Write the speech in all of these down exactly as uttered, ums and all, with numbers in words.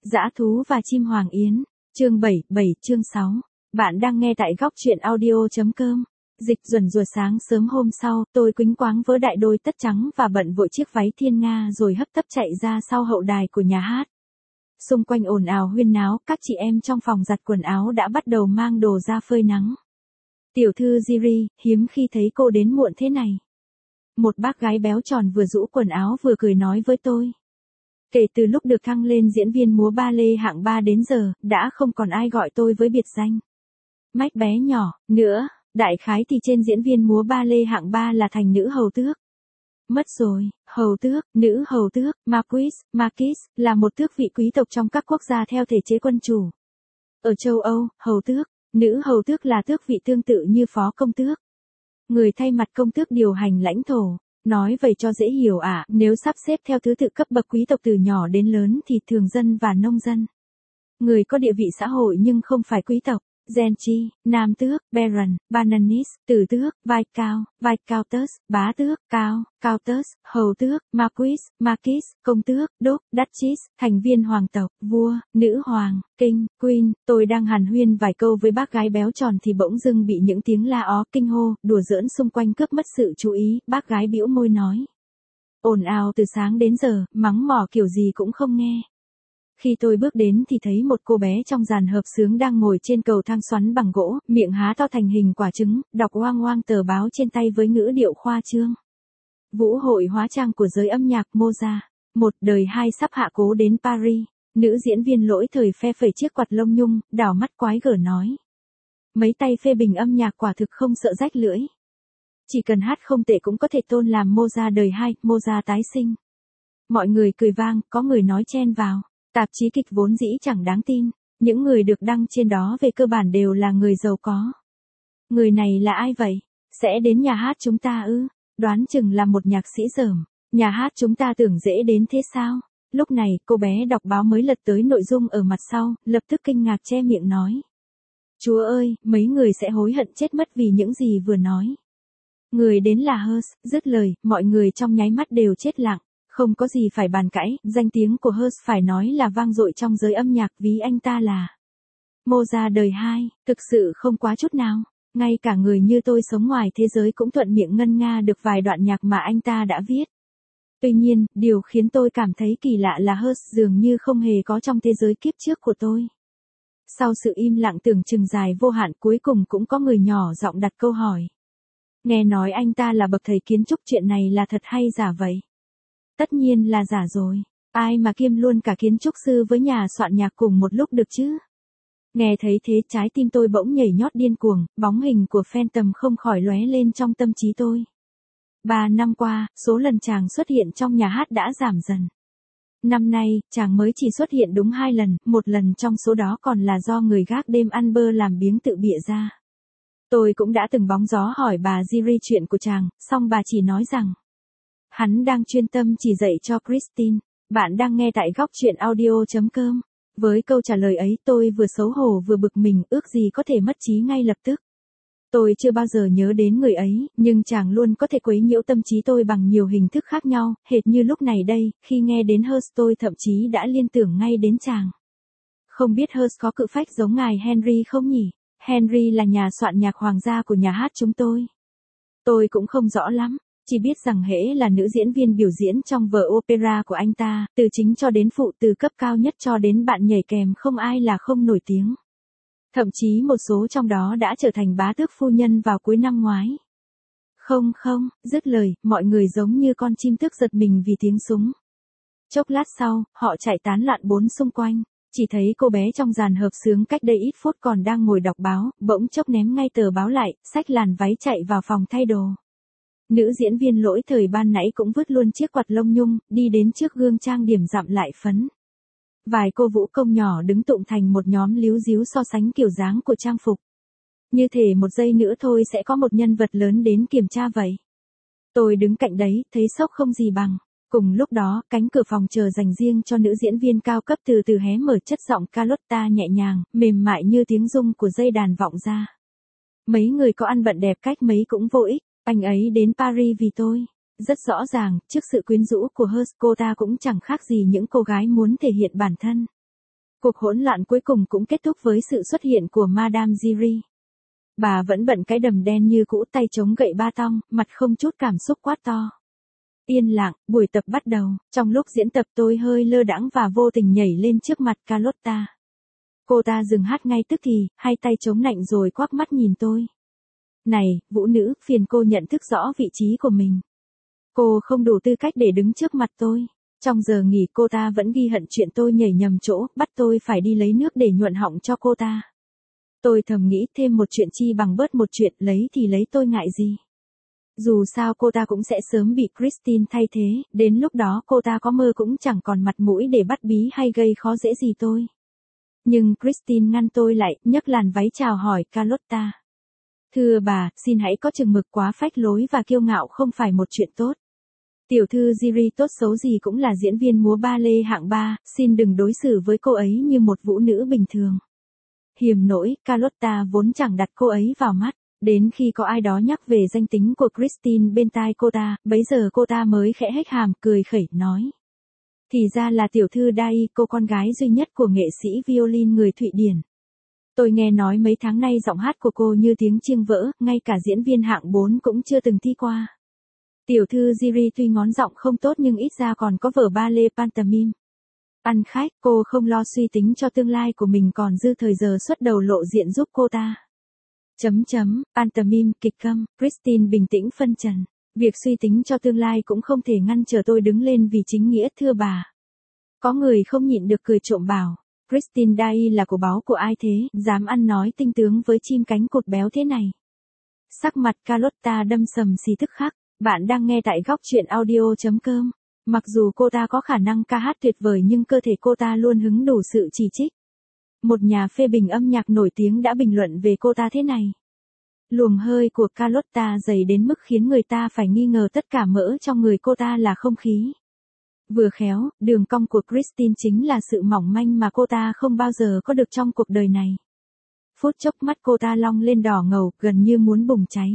Dã thú và chim hoàng yến, chương bảy, bảy chương sáu. Bạn đang nghe tại góc truyện audio.com. Dịch Duẩn rùa sáng sớm hôm sau, tôi quĩnh quáng vớ đại đôi tất trắng và bận vội chiếc váy thiên nga rồi hấp tấp chạy ra sau hậu đài của nhà hát. Xung quanh ồn ào huyên náo, các chị em trong phòng giặt quần áo đã bắt đầu mang đồ ra phơi nắng. Tiểu thư Jiri, hiếm khi thấy cô đến muộn thế này. Một bác gái béo tròn vừa rũ quần áo vừa cười nói với tôi. Kể từ lúc được thăng lên diễn viên múa ba lê hạng ba đến giờ, đã không còn ai gọi tôi với biệt danh Mách bé nhỏ, nữa, đại khái thì trên diễn viên múa ba lê hạng ba là thành nữ hầu tước. Mất rồi, hầu tước, nữ hầu tước, Marquis, Marquis, là một tước vị quý tộc trong các quốc gia theo thể chế quân chủ. Ở châu Âu, hầu tước, nữ hầu tước là tước vị tương tự như phó công tước. Người thay mặt công tước điều hành lãnh thổ. Nói vậy cho dễ hiểu ạ, à, nếu sắp xếp theo thứ tự cấp bậc quý tộc từ nhỏ đến lớn thì thường dân và nông dân. Người có địa vị xã hội nhưng không phải quý tộc, gentry, nam tước, baron, baronis, tử tước, viscount, viscountess, bá tước, cao, countess, hầu tước, marquis, marquis, công tước, đốc, duchess, thành viên hoàng tộc, vua, nữ hoàng, king, queen. Tôi đang hàn huyên vài câu với bác gái béo tròn thì bỗng dưng bị những tiếng la ó, kinh hô, đùa giỡn xung quanh cướp mất sự chú ý. Bác gái bĩu môi nói: ồn ào từ sáng đến giờ, mắng mỏ kiểu gì cũng không nghe. Khi tôi bước đến thì thấy một cô bé trong dàn hợp xướng đang ngồi trên cầu thang xoắn bằng gỗ, miệng há to thành hình quả trứng, đọc oang oang tờ báo trên tay với ngữ điệu khoa trương. Vũ hội hóa trang của giới âm nhạc Mozart, một đời hai sắp hạ cố đến Paris. Nữ diễn viên lỗi thời phe phẩy chiếc quạt lông nhung, đảo mắt quái gở nói. Mấy tay phê bình âm nhạc quả thực không sợ rách lưỡi. Chỉ cần hát không tệ cũng có thể tôn làm Mozart đời hai, Mozart tái sinh. Mọi người cười vang, có người nói chen vào. Tạp chí kịch vốn dĩ chẳng đáng tin, những người được đăng trên đó về cơ bản đều là người giàu có. Người này là ai vậy? Sẽ đến nhà hát chúng ta ư? Đoán chừng là một nhạc sĩ dởm. Nhà hát chúng ta tưởng dễ đến thế sao? Lúc này, cô bé đọc báo mới lật tới nội dung ở mặt sau, lập tức kinh ngạc che miệng nói. Chúa ơi, mấy người sẽ hối hận chết mất vì những gì vừa nói. Người đến là Hearst, dứt lời, mọi người trong nháy mắt đều chết lặng. Không có gì phải bàn cãi, danh tiếng của Hearst phải nói là vang dội trong giới âm nhạc ví anh ta là Mozart đời hai, thực sự không quá chút nào. Ngay cả người như tôi sống ngoài thế giới cũng thuận miệng ngân nga được vài đoạn nhạc mà anh ta đã viết. Tuy nhiên, điều khiến tôi cảm thấy kỳ lạ là Hearst dường như không hề có trong thế giới kiếp trước của tôi. Sau sự im lặng tưởng chừng dài vô hạn cuối cùng cũng có người nhỏ giọng đặt câu hỏi. Nghe nói anh ta là bậc thầy kiến trúc, chuyện này là thật hay giả vậy? Tất nhiên là giả rồi, ai mà kiêm luôn cả kiến trúc sư với nhà soạn nhạc cùng một lúc được chứ? Nghe thấy thế trái tim tôi bỗng nhảy nhót điên cuồng, bóng hình của Phantom không khỏi lóe lên trong tâm trí tôi. Ba năm qua, số lần chàng xuất hiện trong nhà hát đã giảm dần. Năm nay, chàng mới chỉ xuất hiện đúng hai lần, một lần trong số đó còn là do người gác đêm ăn bơ làm biếng tự bịa ra. Tôi cũng đã từng bóng gió hỏi bà Jiri chuyện của chàng, song bà chỉ nói rằng hắn đang chuyên tâm chỉ dạy cho Christine. Bạn đang nghe tại góc truyện audio.com. Với câu trả lời ấy tôi vừa xấu hổ vừa bực mình, ước gì có thể mất trí ngay lập tức. Tôi chưa bao giờ nhớ đến người ấy, nhưng chàng luôn có thể quấy nhiễu tâm trí tôi bằng nhiều hình thức khác nhau, hệt như lúc này đây, khi nghe đến Hearst tôi thậm chí đã liên tưởng ngay đến chàng. Không biết Hearst có cự phách giống ngài Henry không nhỉ? Henry là nhà soạn nhạc hoàng gia của nhà hát chúng tôi. Tôi cũng không rõ lắm. Chỉ biết rằng hễ là nữ diễn viên biểu diễn trong vở opera của anh ta, từ chính cho đến phụ, từ cấp cao nhất cho đến bạn nhảy kèm, không ai là không nổi tiếng. Thậm chí một số trong đó đã trở thành bá tước phu nhân vào cuối năm ngoái. Không không, dứt lời, mọi người giống như con chim tức giật mình vì tiếng súng. Chốc lát sau, họ chạy tán loạn bốn xung quanh, chỉ thấy cô bé trong dàn hợp xướng cách đây ít phút còn đang ngồi đọc báo, bỗng chốc ném ngay tờ báo lại, xách làn váy chạy vào phòng thay đồ. Nữ diễn viên lỗi thời ban nãy cũng vứt luôn chiếc quạt lông nhung, đi đến trước gương trang điểm dặm lại phấn. Vài cô vũ công nhỏ đứng tụng thành một nhóm líu díu so sánh kiểu dáng của trang phục. Như thể một giây nữa thôi sẽ có một nhân vật lớn đến kiểm tra vậy. Tôi đứng cạnh đấy, thấy sốc không gì bằng. Cùng lúc đó, cánh cửa phòng chờ dành riêng cho nữ diễn viên cao cấp từ từ hé mở, chất giọng Carlotta nhẹ nhàng, mềm mại như tiếng rung của dây đàn vọng ra. Mấy người có ăn bận đẹp cách mấy cũng vô ích. Anh ấy đến Paris vì tôi. Rất rõ ràng, trước sự quyến rũ của Hearst, cô ta cũng chẳng khác gì những cô gái muốn thể hiện bản thân. Cuộc hỗn loạn cuối cùng cũng kết thúc với sự xuất hiện của Madame Giry. Bà vẫn bận cái đầm đen như cũ, tay chống gậy ba tong, mặt không chút cảm xúc quát to. Yên lặng, buổi tập bắt đầu. Trong lúc diễn tập tôi hơi lơ đãng và vô tình nhảy lên trước mặt Carlotta. Cô ta dừng hát ngay tức thì, hai tay chống nạnh rồi quắc mắt nhìn tôi. Này, vũ nữ, phiền cô nhận thức rõ vị trí của mình. Cô không đủ tư cách để đứng trước mặt tôi. Trong giờ nghỉ cô ta vẫn ghi hận chuyện tôi nhảy nhầm chỗ, bắt tôi phải đi lấy nước để nhuận họng cho cô ta. Tôi thầm nghĩ thêm một chuyện chi bằng bớt một chuyện, lấy thì lấy tôi ngại gì. Dù sao cô ta cũng sẽ sớm bị Christine thay thế, đến lúc đó cô ta có mơ cũng chẳng còn mặt mũi để bắt bí hay gây khó dễ gì tôi. Nhưng Christine ngăn tôi lại, nhấc làn váy chào hỏi Carlotta. Thưa bà, xin hãy có chừng mực, quá phách lối và kiêu ngạo không phải một chuyện tốt. Tiểu thư Giry tốt xấu gì cũng là diễn viên múa ba lê hạng ba, xin đừng đối xử với cô ấy như một vũ nữ bình thường. Hiềm nỗi, Carlotta vốn chẳng đặt cô ấy vào mắt, đến khi có ai đó nhắc về danh tính của Christine bên tai cô ta, bấy giờ cô ta mới khẽ hếch hàm, cười khẩy, nói. Thì ra là tiểu thư Dai, cô con gái duy nhất của nghệ sĩ violin người Thụy Điển. Tôi nghe nói mấy tháng nay giọng hát của cô như tiếng chiêng vỡ, ngay cả diễn viên hạng bốn cũng chưa từng thi qua. Tiểu thư Giry tuy ngón giọng không tốt nhưng ít ra còn có vở ballet pantomime. Ăn khách, cô không lo suy tính cho tương lai của mình, còn dư thời giờ xuất đầu lộ diện giúp cô ta. Chấm chấm, pantomime, kịch câm, Christine bình tĩnh phân trần. Việc suy tính cho tương lai cũng không thể ngăn trở tôi đứng lên vì chính nghĩa, thưa bà. Có người không nhịn được cười trộm bảo. Christine Dai là của báu của ai thế, dám ăn nói tinh tướng với chim cánh cụt béo thế này. Sắc mặt Carlotta đâm sầm xì tức khắc. Bạn đang nghe tại góc truyện audio chấm com. Mặc dù cô ta có khả năng ca hát tuyệt vời nhưng cơ thể cô ta luôn hứng đủ sự chỉ trích. Một nhà phê bình âm nhạc nổi tiếng đã bình luận về cô ta thế này. Luồng hơi của Carlotta dày đến mức khiến người ta phải nghi ngờ tất cả mỡ trong người cô ta là không khí. Vừa khéo, đường cong của Christine chính là sự mỏng manh mà cô ta không bao giờ có được trong cuộc đời này. Phút chốc mắt cô ta long lên đỏ ngầu, gần như muốn bùng cháy.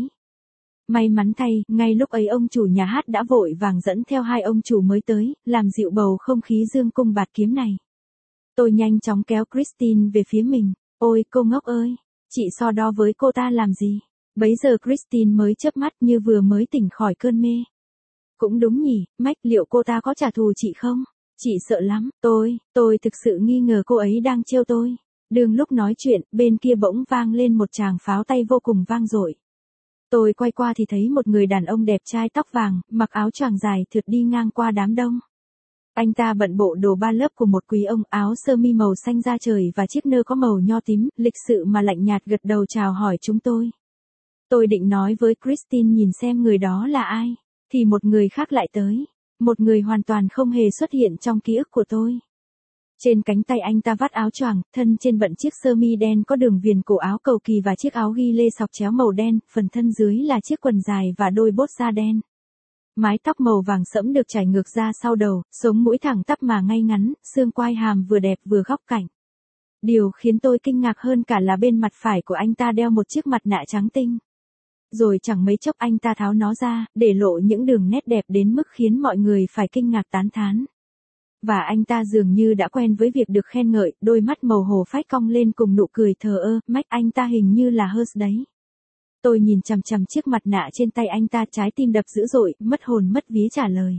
May mắn thay, ngay lúc ấy ông chủ nhà hát đã vội vàng dẫn theo hai ông chủ mới tới, làm dịu bầu không khí dương cung bạt kiếm này. Tôi nhanh chóng kéo Christine về phía mình. Ôi cô ngốc ơi, chị so đo với cô ta làm gì? Bấy giờ Christine mới chớp mắt như vừa mới tỉnh khỏi cơn mê. Cũng đúng nhỉ, Mách, liệu cô ta có trả thù chị không? Chị sợ lắm, tôi, tôi thực sự nghi ngờ cô ấy đang trêu tôi. Đường lúc nói chuyện, bên kia bỗng vang lên một tràng pháo tay vô cùng vang dội. Tôi quay qua thì thấy một người đàn ông đẹp trai tóc vàng, mặc áo choàng dài thượt đi ngang qua đám đông. Anh ta bận bộ đồ ba lớp của một quý ông, áo sơ mi màu xanh da trời và chiếc nơ có màu nho tím, lịch sự mà lạnh nhạt gật đầu chào hỏi chúng tôi. Tôi định nói với Christine nhìn xem người đó là ai, thì một người khác lại tới, một người hoàn toàn không hề xuất hiện trong ký ức của tôi. Trên cánh tay anh ta vắt áo choàng, thân trên bận chiếc sơ mi đen có đường viền cổ áo cầu kỳ và chiếc áo ghi lê sọc chéo màu đen, phần thân dưới là chiếc quần dài và đôi bốt da đen. Mái tóc màu vàng sẫm được chải ngược ra sau đầu, sống mũi thẳng tắp mà ngay ngắn, xương quai hàm vừa đẹp vừa góc cạnh. Điều khiến tôi kinh ngạc hơn cả là bên mặt phải của anh ta đeo một chiếc mặt nạ trắng tinh. Rồi chẳng mấy chốc anh ta tháo nó ra, để lộ những đường nét đẹp đến mức khiến mọi người phải kinh ngạc tán thán. Và anh ta dường như đã quen với việc được khen ngợi, đôi mắt màu hồ phách cong lên cùng nụ cười thờ ơ, Mách, anh ta hình như là Hers đấy. Tôi nhìn chằm chằm chiếc mặt nạ trên tay anh ta, trái tim đập dữ dội, mất hồn mất vía trả lời.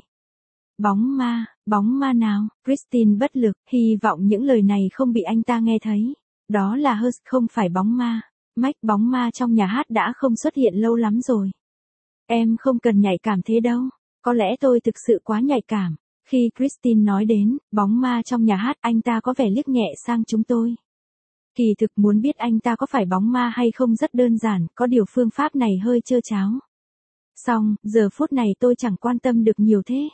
Bóng ma, bóng ma nào? Christine bất lực, hy vọng những lời này không bị anh ta nghe thấy. Đó là Hers, không phải bóng ma. Mách, bóng ma trong nhà hát đã không xuất hiện lâu lắm rồi. Em không cần nhạy cảm thế đâu. Có lẽ tôi thực sự quá nhạy cảm. Khi Christine nói đến bóng ma trong nhà hát, anh ta có vẻ liếc nhẹ sang chúng tôi. Kỳ thực muốn biết anh ta có phải bóng ma hay không rất đơn giản, có điều phương pháp này hơi trơ tráo. Xong, giờ phút này tôi chẳng quan tâm được nhiều thế.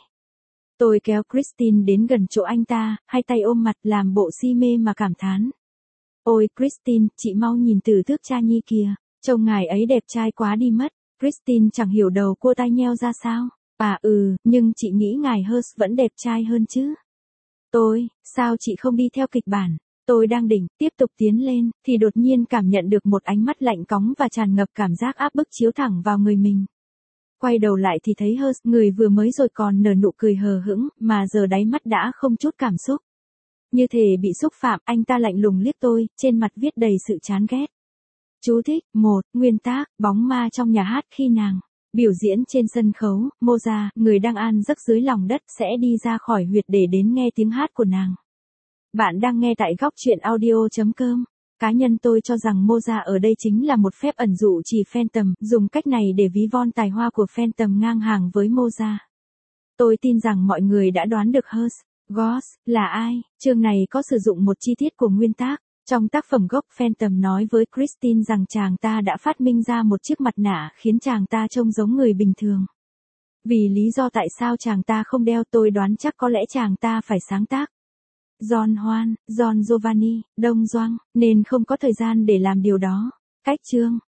Tôi kéo Christine đến gần chỗ anh ta, hai tay ôm mặt làm bộ si mê mà cảm thán. Ôi Christine, chị mau nhìn từ thước cha nhi kìa, trông ngài ấy đẹp trai quá đi mất. Christine chẳng hiểu đầu cô tai nheo ra sao. À ừ, nhưng chị nghĩ ngài Hers vẫn đẹp trai hơn chứ. Tôi, sao chị không đi theo kịch bản? Tôi đang định tiếp tục tiến lên, thì đột nhiên cảm nhận được một ánh mắt lạnh cóng và tràn ngập cảm giác áp bức chiếu thẳng vào người mình. Quay đầu lại thì thấy Hers, người vừa mới rồi còn nở nụ cười hờ hững, mà giờ đáy mắt đã không chút cảm xúc. Như thể bị xúc phạm, anh ta lạnh lùng liếc tôi, trên mặt viết đầy sự chán ghét. Chú thích, một, nguyên tác, bóng ma trong nhà hát khi nàng biểu diễn trên sân khấu, Moza, người đang an giấc dưới lòng đất, sẽ đi ra khỏi huyệt để đến nghe tiếng hát của nàng. Bạn đang nghe tại góc truyện audio.com. Cá nhân tôi cho rằng Moza ở đây chính là một phép ẩn dụ chỉ Phantom, dùng cách này để ví von tài hoa của Phantom ngang hàng với Moza. Tôi tin rằng mọi người đã đoán được Hers, Goss, là ai. Chương này có sử dụng một chi tiết của nguyên tác. Trong tác phẩm gốc, Phantom nói với Christine rằng chàng ta đã phát minh ra một chiếc mặt nạ khiến chàng ta trông giống người bình thường. Vì lý do tại sao chàng ta không đeo, tôi đoán chắc có lẽ chàng ta phải sáng tác Don Juan, Don Giovanni, Đông Doang, nên không có thời gian để làm điều đó. Cách chương